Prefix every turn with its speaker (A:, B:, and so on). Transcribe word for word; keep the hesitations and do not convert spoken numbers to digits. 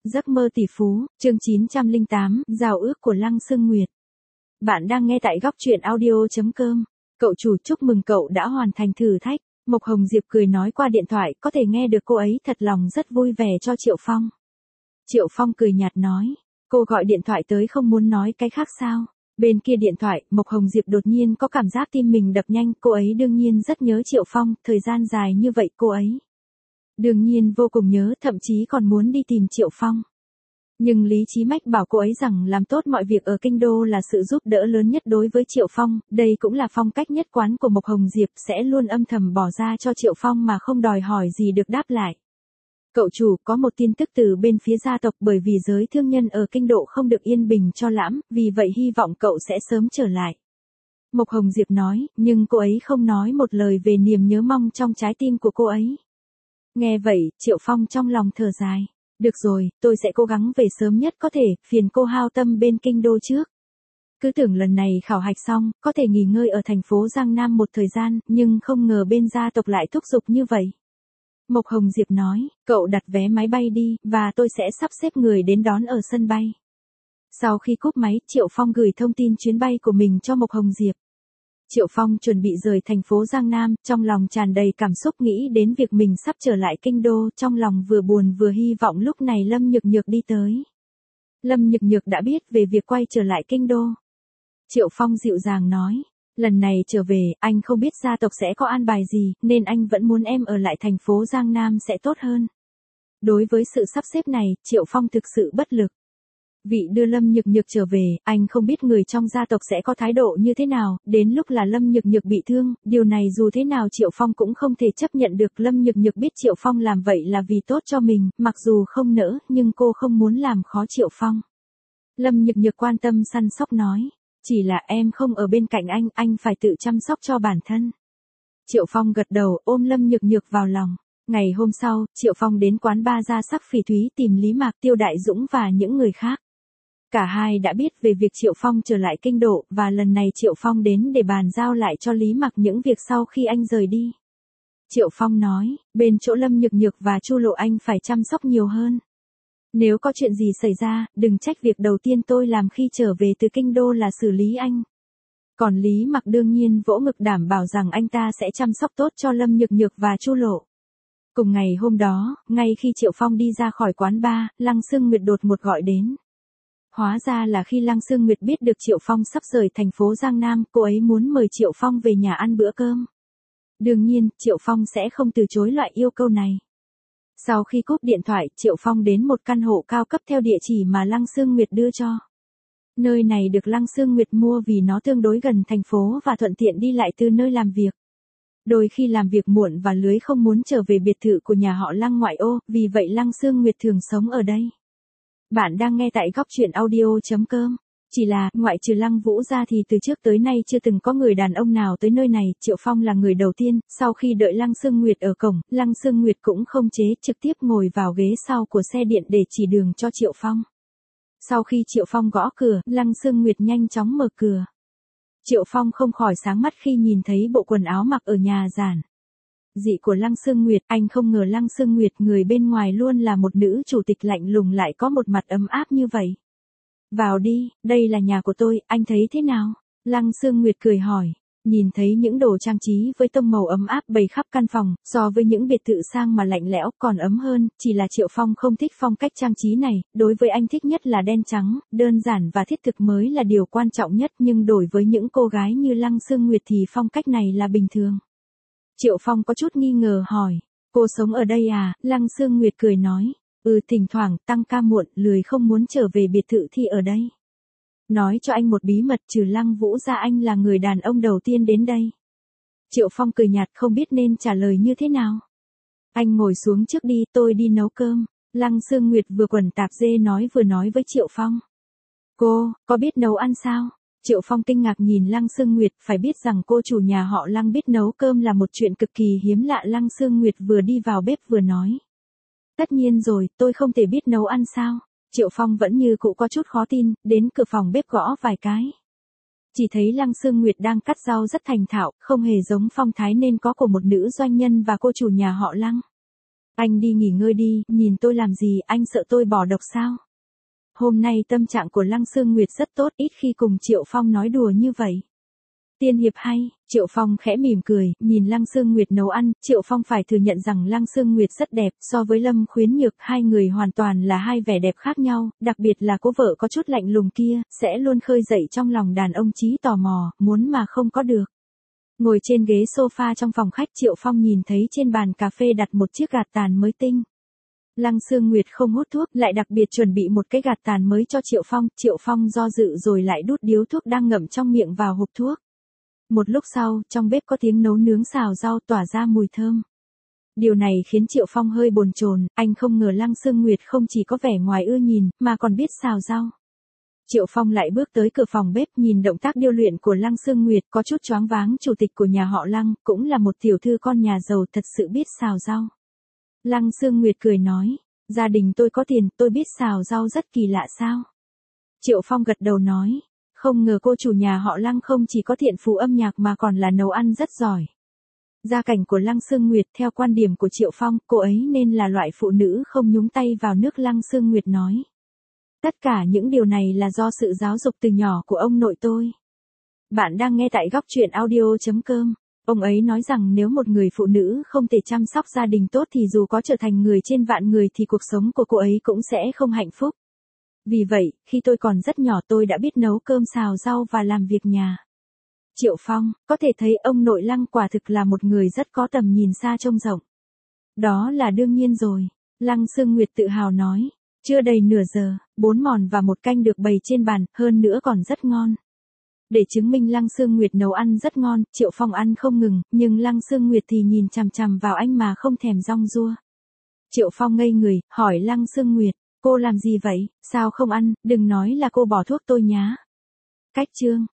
A: Giấc mơ tỷ phú, chương chín trăm lẻ tám, giao ước của Lăng Sương Nguyệt. Bạn đang nghe tại góc truyện audio chấm com. Cậu chủ, chúc mừng cậu đã hoàn thành thử thách. Mộc Hồng Diệp cười nói qua điện thoại, có thể nghe được cô ấy thật lòng rất vui vẻ cho Triệu Phong. Triệu Phong cười nhạt nói, cô gọi điện thoại tới không muốn nói cái khác sao? Bên kia điện thoại, Mộc Hồng Diệp đột nhiên có cảm giác tim mình đập nhanh, cô ấy đương nhiên rất nhớ Triệu Phong, thời gian dài như vậy cô ấy đương nhiên vô cùng nhớ, thậm chí còn muốn đi tìm Triệu Phong. Nhưng lý trí mách bảo cô ấy rằng làm tốt mọi việc ở kinh đô là sự giúp đỡ lớn nhất đối với Triệu Phong, đây cũng là phong cách nhất quán của Mộc Hồng Diệp, sẽ luôn âm thầm bỏ ra cho Triệu Phong mà không đòi hỏi gì được đáp lại. Cậu chủ, có một tin tức từ bên phía gia tộc, bởi vì giới thương nhân ở kinh độ không được yên bình cho lắm, vì vậy hy vọng cậu sẽ sớm trở lại. Mộc Hồng Diệp nói, nhưng cô ấy không nói một lời về niềm nhớ mong trong trái tim của cô ấy. Nghe vậy, Triệu Phong trong lòng thở dài. Được rồi, tôi sẽ cố gắng về sớm nhất có thể, phiền cô hao tâm bên kinh đô trước. Cứ tưởng lần này khảo hạch xong, có thể nghỉ ngơi ở thành phố Giang Nam một thời gian, nhưng không ngờ bên gia tộc lại thúc giục như vậy. Mộc Hồng Diệp nói, cậu đặt vé máy bay đi, và tôi sẽ sắp xếp người đến đón ở sân bay. Sau khi cúp máy, Triệu Phong gửi thông tin chuyến bay của mình cho Mộc Hồng Diệp. Triệu Phong chuẩn bị rời thành phố Giang Nam, trong lòng tràn đầy cảm xúc nghĩ đến việc mình sắp trở lại kinh đô, trong lòng vừa buồn vừa hy vọng lúc này Lâm Nhược Nhược đi tới. Lâm Nhược Nhược đã biết về việc quay trở lại kinh đô. Triệu Phong dịu dàng nói, lần này trở về, anh không biết gia tộc sẽ có an bài gì, nên anh vẫn muốn em ở lại thành phố Giang Nam sẽ tốt hơn. Đối với sự sắp xếp này, Triệu Phong thực sự bất lực. Vị đưa Lâm Nhược Nhược trở về, anh không biết người trong gia tộc sẽ có thái độ như thế nào, đến lúc là Lâm Nhược Nhược bị thương, điều này dù thế nào Triệu Phong cũng không thể chấp nhận được. Lâm Nhược Nhược biết Triệu Phong làm vậy là vì tốt cho mình, mặc dù không nỡ, nhưng cô không muốn làm khó Triệu Phong. Lâm Nhược Nhược quan tâm săn sóc nói, chỉ là em không ở bên cạnh anh, anh phải tự chăm sóc cho bản thân. Triệu Phong gật đầu, ôm Lâm Nhược Nhược vào lòng. Ngày hôm sau, Triệu Phong đến quán ba Gia Sắc Phỉ Thúy tìm Lý Mạc, Tiêu Đại Dũng và những người khác. Cả hai đã biết về việc Triệu Phong trở lại kinh độ, và lần này Triệu Phong đến để bàn giao lại cho Lý Mặc những việc sau khi anh rời đi. Triệu Phong nói, bên chỗ Lâm Nhược Nhược và Chu Lộ anh phải chăm sóc nhiều hơn. Nếu có chuyện gì xảy ra, đừng trách việc đầu tiên tôi làm khi trở về từ kinh đô là xử lý anh. Còn Lý Mặc đương nhiên vỗ ngực đảm bảo rằng anh ta sẽ chăm sóc tốt cho Lâm Nhược Nhược và Chu Lộ. Cùng ngày hôm đó, ngay khi Triệu Phong đi ra khỏi quán bar, Lăng Sương Nguyệt đột ngột gọi đến. Hóa ra là khi Lăng Sương Nguyệt biết được Triệu Phong sắp rời thành phố Giang Nam, cô ấy muốn mời Triệu Phong về nhà ăn bữa cơm. Đương nhiên, Triệu Phong sẽ không từ chối loại yêu cầu này. Sau khi cúp điện thoại, Triệu Phong đến một căn hộ cao cấp theo địa chỉ mà Lăng Sương Nguyệt đưa cho. Nơi này được Lăng Sương Nguyệt mua vì nó tương đối gần thành phố và thuận tiện đi lại từ nơi làm việc. Đôi khi làm việc muộn và lưới không muốn trở về biệt thự của nhà họ Lăng ngoại ô, vì vậy Lăng Sương Nguyệt thường sống ở đây. Bạn đang nghe tại góc truyện audio chấm com. Chỉ là, ngoại trừ Lăng Vũ ra thì từ trước tới nay chưa từng có người đàn ông nào tới nơi này, Triệu Phong là người đầu tiên. Sau khi đợi Lăng Sương Nguyệt ở cổng, Lăng Sương Nguyệt cũng không chế, trực tiếp ngồi vào ghế sau của xe điện để chỉ đường cho Triệu Phong. Sau khi Triệu Phong gõ cửa, Lăng Sương Nguyệt nhanh chóng mở cửa. Triệu Phong không khỏi sáng mắt khi nhìn thấy bộ quần áo mặc ở nhà giản dị của Lăng Sương Nguyệt, anh không ngờ Lăng Sương Nguyệt người bên ngoài luôn là một nữ chủ tịch lạnh lùng lại có một mặt ấm áp như vậy. Vào đi, đây là nhà của tôi, anh thấy thế nào? Lăng Sương Nguyệt cười hỏi, nhìn thấy những đồ trang trí với tông màu ấm áp bày khắp căn phòng, so với những biệt thự sang mà lạnh lẽo còn ấm hơn, chỉ là Triệu Phong không thích phong cách trang trí này, đối với anh thích nhất là đen trắng, đơn giản và thiết thực mới là điều quan trọng nhất, nhưng đổi với những cô gái như Lăng Sương Nguyệt thì phong cách này là bình thường. Triệu Phong có chút nghi ngờ hỏi, cô sống ở đây à? Lăng Sương Nguyệt cười nói, ừ, thỉnh thoảng tăng ca muộn, lười không muốn trở về biệt thự thì ở đây. Nói cho anh một bí mật, trừ Lăng Vũ ra anh là người đàn ông đầu tiên đến đây. Triệu Phong cười nhạt không biết nên trả lời như thế nào. Anh ngồi xuống trước đi, tôi đi nấu cơm. Lăng Sương Nguyệt vừa quần tạp dê nói vừa nói với Triệu Phong. Cô, có biết nấu ăn sao? Triệu Phong kinh ngạc nhìn Lăng Sương Nguyệt, phải biết rằng cô chủ nhà họ Lăng biết nấu cơm là một chuyện cực kỳ hiếm lạ. Lăng Sương Nguyệt vừa đi vào bếp vừa nói. Tất nhiên rồi, tôi không thể biết nấu ăn sao? Triệu Phong vẫn như cũ có chút khó tin, đến cửa phòng bếp gõ vài cái. Chỉ thấy Lăng Sương Nguyệt đang cắt rau rất thành thạo, không hề giống phong thái nên có của một nữ doanh nhân và cô chủ nhà họ Lăng. Anh đi nghỉ ngơi đi, nhìn tôi làm gì, anh sợ tôi bỏ độc sao? Hôm nay tâm trạng của Lăng Sương Nguyệt rất tốt, ít khi cùng Triệu Phong nói đùa như vậy. Tiên hiệp hay, Triệu Phong khẽ mỉm cười, nhìn Lăng Sương Nguyệt nấu ăn, Triệu Phong phải thừa nhận rằng Lăng Sương Nguyệt rất đẹp, so với Lâm Khuyến Nhược, hai người hoàn toàn là hai vẻ đẹp khác nhau, đặc biệt là cô vợ có chút lạnh lùng kia, sẽ luôn khơi dậy trong lòng đàn ông trí tò mò, muốn mà không có được. Ngồi trên ghế sofa trong phòng khách, Triệu Phong nhìn thấy trên bàn cà phê đặt một chiếc gạt tàn mới tinh. Lăng Sương Nguyệt không hút thuốc, lại đặc biệt chuẩn bị một cái gạt tàn mới cho Triệu Phong, Triệu Phong do dự rồi lại đút điếu thuốc đang ngậm trong miệng vào hộp thuốc. Một lúc sau, trong bếp có tiếng nấu nướng xào rau tỏa ra mùi thơm. Điều này khiến Triệu Phong hơi bồn chồn, anh không ngờ Lăng Sương Nguyệt không chỉ có vẻ ngoài ưa nhìn, mà còn biết xào rau. Triệu Phong lại bước tới cửa phòng bếp, nhìn động tác điêu luyện của Lăng Sương Nguyệt, có chút choáng váng, chủ tịch của nhà họ Lăng, cũng là một tiểu thư con nhà giàu, thật sự biết xào rau. Lăng Sương Nguyệt cười nói, gia đình tôi có tiền, tôi biết xào rau rất kỳ lạ sao? Triệu Phong gật đầu nói, không ngờ cô chủ nhà họ Lăng không chỉ có thiện phú âm nhạc mà còn là nấu ăn rất giỏi. Gia cảnh của Lăng Sương Nguyệt, theo quan điểm của Triệu Phong, cô ấy nên là loại phụ nữ không nhúng tay vào nước. Lăng Sương Nguyệt nói. Tất cả những điều này là do sự giáo dục từ nhỏ của ông nội tôi. Bạn đang nghe tại góc truyện audio chấm com. Ông ấy nói rằng nếu một người phụ nữ không thể chăm sóc gia đình tốt thì dù có trở thành người trên vạn người thì cuộc sống của cô ấy cũng sẽ không hạnh phúc. Vì vậy, khi tôi còn rất nhỏ tôi đã biết nấu cơm xào rau và làm việc nhà. Triệu Phong, có thể thấy ông nội Lăng quả thực là một người rất có tầm nhìn xa trông rộng. Đó là đương nhiên rồi. Lăng Sương Nguyệt tự hào nói. Chưa đầy nửa giờ, bốn món và một canh được bày trên bàn, hơn nữa còn rất ngon. Để chứng minh Lăng Sương Nguyệt nấu ăn rất ngon, Triệu Phong ăn không ngừng, nhưng Lăng Sương Nguyệt thì nhìn chằm chằm vào anh mà không thèm rong rua. Triệu Phong ngây người, hỏi Lăng Sương Nguyệt, cô làm gì vậy, sao không ăn, đừng nói là cô bỏ thuốc tôi nhá. Cách chương.